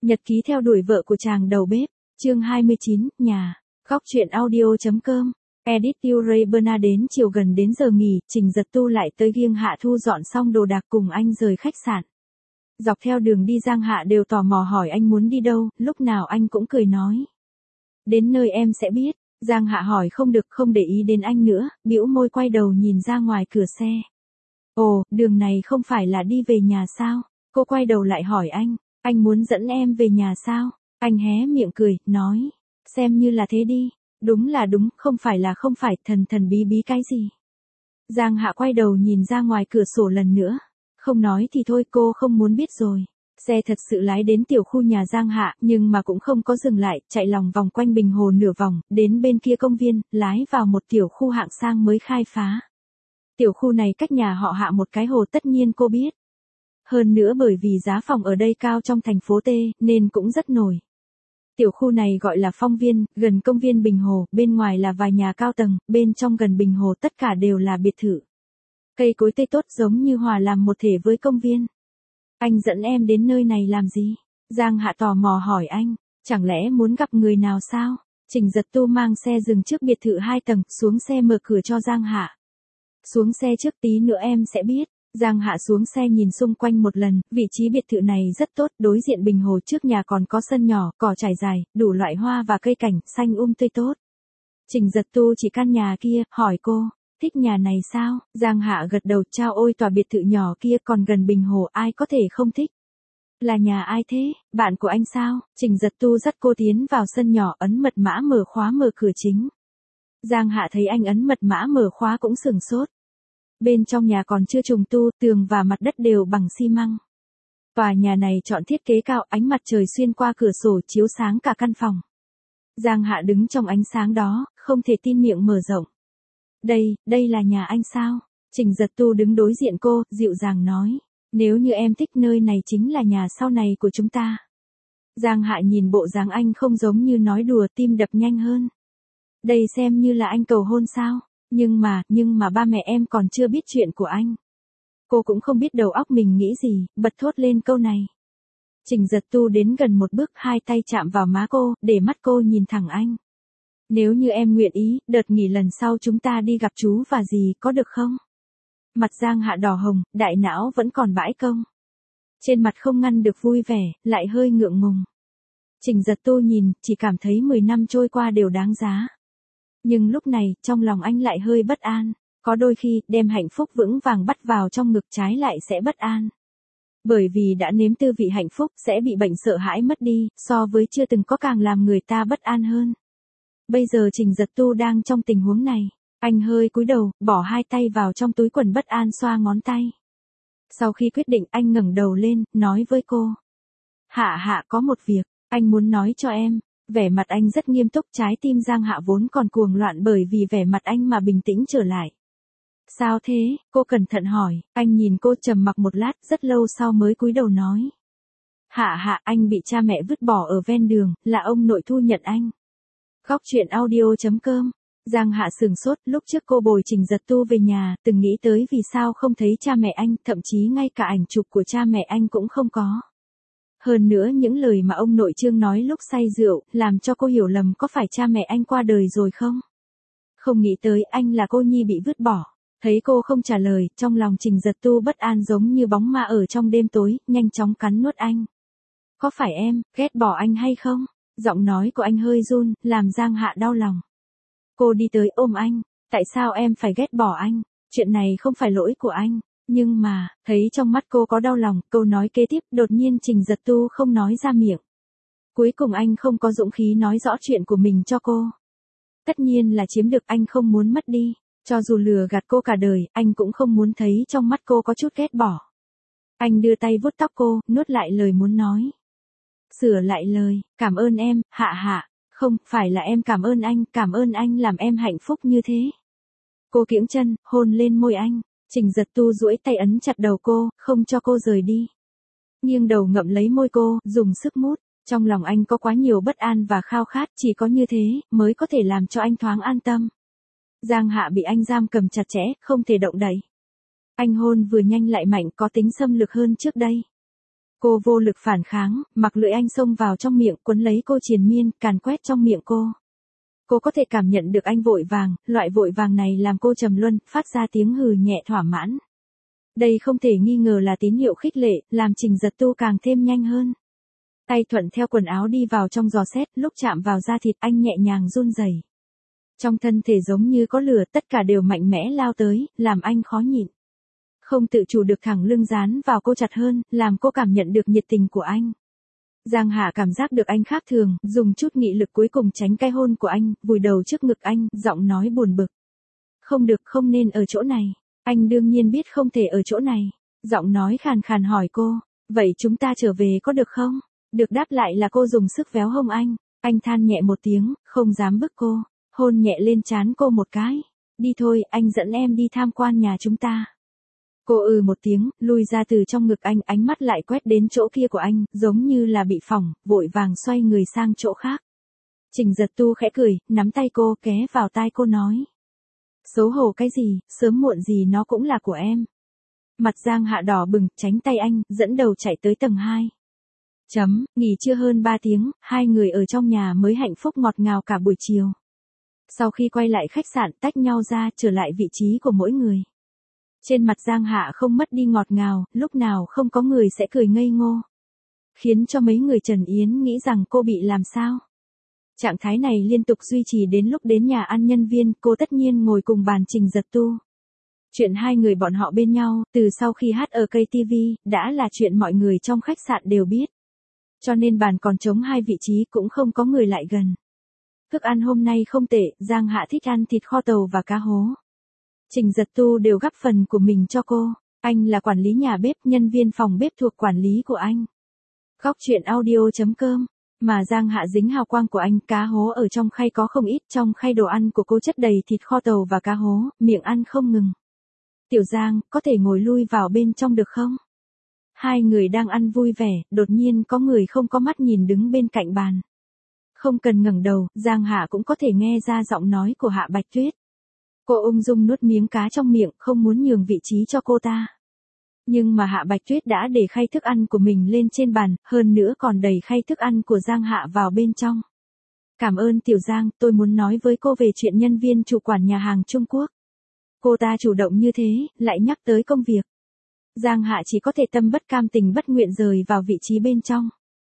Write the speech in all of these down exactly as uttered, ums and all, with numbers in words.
Nhật ký theo đuổi vợ của chàng đầu bếp, chương hai mươi chín, nhà, góc truyện audio.com, edit tiêu Ray Bernard. Đến chiều gần đến giờ nghỉ, Trình Giật Tu lại tới Giang Hạ thu dọn xong đồ đạc cùng anh rời khách sạn. Dọc theo đường đi Giang Hạ đều tò mò hỏi anh muốn đi đâu, lúc nào anh cũng cười nói. Đến nơi em sẽ biết. Giang Hạ hỏi không được, không để ý đến anh nữa, bĩu môi quay đầu nhìn ra ngoài cửa xe. Ồ, đường này không phải là đi về nhà sao? Cô quay đầu lại hỏi anh, anh muốn dẫn em về nhà sao? Anh hé miệng cười, nói, xem như là thế đi. Đúng là đúng, không phải là không phải, thần thần bí bí cái gì. Giang Hạ quay đầu nhìn ra ngoài cửa sổ lần nữa. Không nói thì thôi, cô không muốn biết rồi. Xe thật sự lái đến tiểu khu nhà Giang Hạ, nhưng mà cũng không có dừng lại, chạy lòng vòng quanh Bình Hồ nửa vòng, đến bên kia công viên, lái vào một tiểu khu hạng sang mới khai phá. Tiểu khu này cách nhà họ Hạ một cái hồ, tất nhiên cô biết. Hơn nữa bởi vì giá phòng ở đây cao trong thành phố T, nên cũng rất nổi. Tiểu khu này gọi là Phong Viên, gần công viên Bình Hồ, bên ngoài là vài nhà cao tầng, bên trong gần Bình Hồ tất cả đều là biệt thự. Cây cối tươi tốt giống như hòa làm một thể với công viên. Anh dẫn em đến nơi này làm gì? Giang Hạ tò mò hỏi anh, chẳng lẽ muốn gặp người nào sao? Trình Giật Tu mang xe dừng trước biệt thự hai tầng, xuống xe mở cửa cho Giang Hạ. Xuống xe trước, tí nữa em sẽ biết. Giang Hạ xuống xe nhìn xung quanh một lần, vị trí biệt thự này rất tốt, đối diện Bình Hồ, trước nhà còn có sân nhỏ, cỏ trải dài, đủ loại hoa và cây cảnh, xanh um tươi tốt. Trình Giật Tu chỉ căn nhà kia, hỏi cô, thích nhà này sao? Giang Hạ gật đầu, chao ôi tòa biệt thự nhỏ kia còn gần Bình Hồ, ai có thể không thích. Là nhà ai thế? Bạn của anh sao? Trình Giật Tu dắt cô tiến vào sân nhỏ, ấn mật mã mở khóa mở cửa chính. Giang Hạ thấy anh ấn mật mã mở khóa cũng sửng sốt. Bên trong nhà còn chưa trùng tu, tường và mặt đất đều bằng xi măng. Tòa nhà này chọn thiết kế cao, ánh mặt trời xuyên qua cửa sổ chiếu sáng cả căn phòng. Giang Hạ đứng trong ánh sáng đó, không thể tin miệng mở rộng. Đây, đây là nhà anh sao? Trình Giật Tu đứng đối diện cô, dịu dàng nói. Nếu như em thích nơi này chính là nhà sau này của chúng ta. Giang Hạ nhìn bộ dáng anh không giống như nói đùa, tim đập nhanh hơn. Đây xem như là anh cầu hôn sao? Nhưng mà, nhưng mà ba mẹ em còn chưa biết chuyện của anh. Cô cũng không biết đầu óc mình nghĩ gì, bật thốt lên câu này. Trình Giật Tu đến gần một bước, hai tay chạm vào má cô, để mắt cô nhìn thẳng anh. Nếu như em nguyện ý, đợt nghỉ lần sau chúng ta đi gặp chú và dì, có được không? Mặt Giang Hạ đỏ hồng, đại não vẫn còn bãi công. Trên mặt không ngăn được vui vẻ, lại hơi ngượng ngùng. Trình Giật Tu nhìn, chỉ cảm thấy mười năm trôi qua đều đáng giá. Nhưng lúc này, trong lòng anh lại hơi bất an. Có đôi khi, đem hạnh phúc vững vàng bắt vào trong ngực trái lại sẽ bất an. Bởi vì đã nếm tư vị hạnh phúc, sẽ bị bệnh sợ hãi mất đi, so với chưa từng có càng làm người ta bất an hơn. Bây giờ Trình Giật Tu đang trong tình huống này. Anh hơi cúi đầu, bỏ hai tay vào trong túi quần, bất an xoa ngón tay. Sau khi quyết định, anh ngẩng đầu lên, nói với cô. Hạ Hạ, có một việc, anh muốn nói cho em. Vẻ mặt anh rất nghiêm túc, trái tim Giang Hạ vốn còn cuồng loạn bởi vì vẻ mặt anh mà bình tĩnh trở lại. Sao thế? Cô cẩn thận hỏi. Anh nhìn cô trầm mặc một lát, rất lâu sau mới cúi đầu nói. Hạ Hạ, anh bị cha mẹ vứt bỏ ở ven đường, là ông nội thu nhận anh. Góc truyện audio.com. Giang Hạ sửng sốt, lúc trước cô bồi Trình Giật Tu về nhà, từng nghĩ tới vì sao không thấy cha mẹ anh, thậm chí ngay cả ảnh chụp của cha mẹ anh cũng không có. Hơn nữa những lời mà ông nội Trương nói lúc say rượu, làm cho cô hiểu lầm có phải cha mẹ anh qua đời rồi không? Không nghĩ tới anh là cô nhi bị vứt bỏ. Thấy cô không trả lời, trong lòng Trình Giật Tu bất an giống như bóng ma ở trong đêm tối, nhanh chóng cắn nuốt anh. Có phải em, ghét bỏ anh hay không? Giọng nói của anh hơi run, làm Giang Hạ đau lòng. Cô đi tới ôm anh. Tại sao em phải ghét bỏ anh? Chuyện này không phải lỗi của anh. Nhưng mà, thấy trong mắt cô có đau lòng, câu nói kế tiếp, đột nhiên Trình Giật Tu không nói ra miệng. Cuối cùng anh không có dũng khí nói rõ chuyện của mình cho cô. Tất nhiên là chiếm được, anh không muốn mất đi. Cho dù lừa gạt cô cả đời, anh cũng không muốn thấy trong mắt cô có chút ghét bỏ. Anh đưa tay vuốt tóc cô, nuốt lại lời muốn nói. Sửa lại lời, cảm ơn em, Hạ Hạ. Không, phải là em cảm ơn anh, cảm ơn anh làm em hạnh phúc như thế. Cô kiễng chân, hôn lên môi anh. Trình Giật Tu duỗi tay ấn chặt đầu cô, không cho cô rời đi. Nghiêng đầu ngậm lấy môi cô, dùng sức mút. Trong lòng anh có quá nhiều bất an và khao khát, chỉ có như thế, mới có thể làm cho anh thoáng an tâm. Giang Hạ bị anh giam cầm chặt chẽ, không thể động đậy. Anh hôn vừa nhanh lại mạnh, có tính xâm lược hơn trước đây. Cô vô lực phản kháng, mặc lưỡi anh xông vào trong miệng, quấn lấy cô triền miên, càn quét trong miệng cô. Cô có thể cảm nhận được anh vội vàng, loại vội vàng này làm cô trầm luân, phát ra tiếng hừ nhẹ thỏa mãn. Đây không thể nghi ngờ là tín hiệu khích lệ, làm Trình Giật Tu càng thêm nhanh hơn. Tay thuận theo quần áo đi vào trong giò xét, lúc chạm vào da thịt anh nhẹ nhàng run rẩy. Trong thân thể giống như có lửa, tất cả đều mạnh mẽ lao tới, làm anh khó nhịn. Không tự chủ được thẳng lưng dán vào cô chặt hơn, làm cô cảm nhận được nhiệt tình của anh. Giang Hạ cảm giác được anh khác thường, dùng chút nghị lực cuối cùng tránh cái hôn của anh, vùi đầu trước ngực anh, giọng nói buồn bực. Không được, không nên ở chỗ này. Anh đương nhiên biết không thể ở chỗ này. Giọng nói khàn khàn hỏi cô, vậy chúng ta trở về có được không? Được đáp lại là cô dùng sức véo hông anh. Anh than nhẹ một tiếng, không dám bức cô, hôn nhẹ lên trán cô một cái. Đi thôi, anh dẫn em đi tham quan nhà chúng ta. Cô ừ một tiếng, lui ra từ trong ngực anh, ánh mắt lại quét đến chỗ kia của anh, giống như là bị phỏng, vội vàng xoay người sang chỗ khác. Trình Giật Tu khẽ cười, nắm tay cô, ké vào tai cô nói. Xấu hổ cái gì, sớm muộn gì nó cũng là của em. Mặt Giang Hạ đỏ bừng, tránh tay anh, dẫn đầu chạy tới tầng hai. Chấm, nghỉ trưa hơn ba tiếng, hai người ở trong nhà mới hạnh phúc ngọt ngào cả buổi chiều. Sau khi quay lại khách sạn tách nhau ra, trở lại vị trí của mỗi người. Trên mặt Giang Hạ không mất đi ngọt ngào, lúc nào không có người sẽ cười ngây ngô. Khiến cho mấy người Trần Yến nghĩ rằng cô bị làm sao. Trạng thái này liên tục duy trì đến lúc đến nhà ăn nhân viên, cô tất nhiên ngồi cùng bàn Trình Giật Tu. Chuyện hai người bọn họ bên nhau, từ sau khi hát ở ca tê vê, đã là chuyện mọi người trong khách sạn đều biết. Cho nên bàn còn trống hai vị trí cũng không có người lại gần. Thức ăn hôm nay không tệ, Giang Hạ thích ăn thịt kho tàu và cá hố. Trình Giật Tu đều gắp phần của mình cho cô. Anh là quản lý nhà bếp, nhân viên phòng bếp thuộc quản lý của anh. Góc chuyện audio chấm com. Mà Giang Hạ dính hào quang của anh, cá hố ở trong khay có không ít, trong khay đồ ăn của cô chất đầy thịt kho tàu và cá hố, miệng ăn không ngừng. Tiểu Giang, có thể ngồi lui vào bên trong được không? Hai người đang ăn vui vẻ, đột nhiên có người không có mắt nhìn đứng bên cạnh bàn. Không cần ngẩng đầu, Giang Hạ cũng có thể nghe ra giọng nói của Hạ Bạch Tuyết. Cô ung dung nuốt miếng cá trong miệng, không muốn nhường vị trí cho cô ta. Nhưng mà Hạ Bạch Tuyết đã để khay thức ăn của mình lên trên bàn, hơn nữa còn đẩy khay thức ăn của Giang Hạ vào bên trong. Cảm ơn Tiểu Giang, tôi muốn nói với cô về chuyện nhân viên chủ quản nhà hàng Trung Quốc. Cô ta chủ động như thế, lại nhắc tới công việc. Giang Hạ chỉ có thể tâm bất cam tình bất nguyện rời vào vị trí bên trong.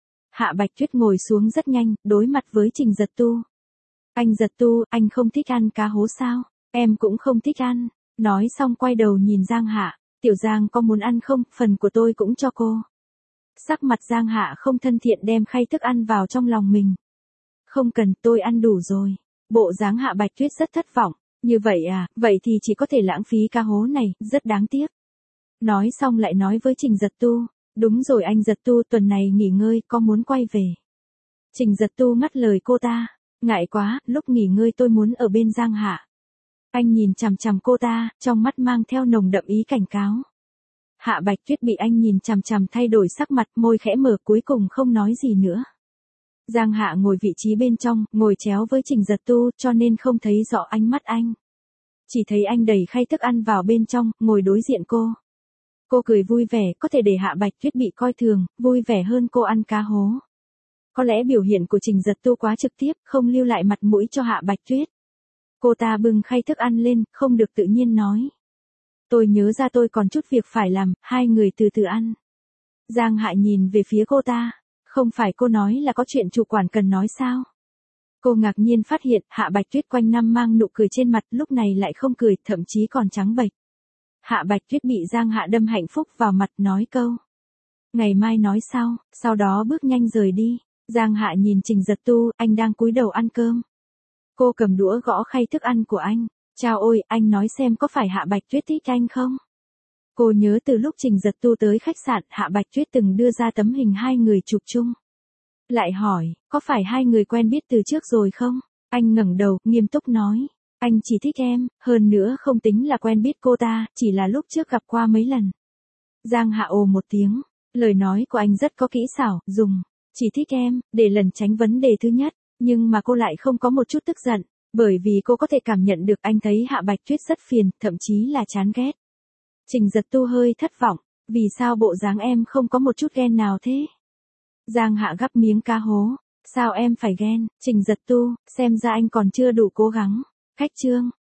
Hạ Bạch Tuyết ngồi xuống rất nhanh, đối mặt với Trình Giật Tu. Anh Giật Tu, anh không thích ăn cá hố sao? Em cũng không thích ăn. Nói xong quay đầu nhìn Giang Hạ. Tiểu Giang có muốn ăn không, phần của tôi cũng cho cô. Sắc mặt Giang Hạ không thân thiện đem khay thức ăn vào trong lòng mình. Không cần, tôi ăn đủ rồi. Bộ dáng Hạ Bạch Tuyết rất thất vọng. Như vậy à, vậy thì chỉ có thể lãng phí cá hố này, rất đáng tiếc. Nói xong lại nói với Trình Giật Tu. Đúng rồi anh Giật Tu, tuần này nghỉ ngơi, có muốn quay về. Trình Giật Tu ngắt lời cô ta. Ngại quá, lúc nghỉ ngơi tôi muốn ở bên Giang Hạ. Anh nhìn chằm chằm cô ta, trong mắt mang theo nồng đậm ý cảnh cáo. Hạ Bạch Tuyết bị anh nhìn chằm chằm thay đổi sắc mặt, môi khẽ mở, cuối cùng không nói gì nữa. Giang Hạ ngồi vị trí bên trong, ngồi chéo với Trình Giật Tu, cho nên không thấy rõ ánh mắt anh. Chỉ thấy anh đẩy khay thức ăn vào bên trong, ngồi đối diện cô. Cô cười vui vẻ, có thể để Hạ Bạch Tuyết bị coi thường, vui vẻ hơn cô ăn cá hố. Có lẽ biểu hiện của Trình Giật Tu quá trực tiếp, không lưu lại mặt mũi cho Hạ Bạch Tuyết. Cô ta bưng khay thức ăn lên, không được tự nhiên nói. Tôi nhớ ra tôi còn chút việc phải làm, hai người từ từ ăn. Giang Hạ nhìn về phía cô ta. Không phải cô nói là có chuyện chủ quản cần nói sao? Cô ngạc nhiên phát hiện Hạ Bạch Tuyết quanh năm mang nụ cười trên mặt, lúc này lại không cười, thậm chí còn trắng bệch. Hạ Bạch Tuyết bị Giang Hạ đâm hạnh phúc vào mặt, nói câu. Ngày mai nói sau, sau đó bước nhanh rời đi. Giang Hạ nhìn Trình Giật Tu, anh đang cúi đầu ăn cơm. Cô cầm đũa gõ khay thức ăn của anh. Chao ôi, anh nói xem có phải Hạ Bạch Tuyết thích anh không? Cô nhớ từ lúc Trình Giật Tu tới khách sạn, Hạ Bạch Tuyết từng đưa ra tấm hình hai người chụp chung. Lại hỏi, có phải hai người quen biết từ trước rồi không? Anh ngẩng đầu, nghiêm túc nói. Anh chỉ thích em, hơn nữa không tính là quen biết cô ta, chỉ là lúc trước gặp qua mấy lần. Giang Hạ ồ một tiếng, lời nói của anh rất có kỹ xảo, dùng, chỉ thích em, để lẩn tránh vấn đề thứ nhất. Nhưng mà cô lại không có một chút tức giận, bởi vì cô có thể cảm nhận được anh thấy Hạ Bạch Tuyết rất phiền, thậm chí là chán ghét. Trình Giật Tu hơi thất vọng, Vì sao bộ dáng em không có một chút ghen nào thế? Giang Hạ gắp miếng cá hố. Sao em phải ghen, Trình Giật Tu, xem ra anh còn chưa đủ cố gắng. Khách trương.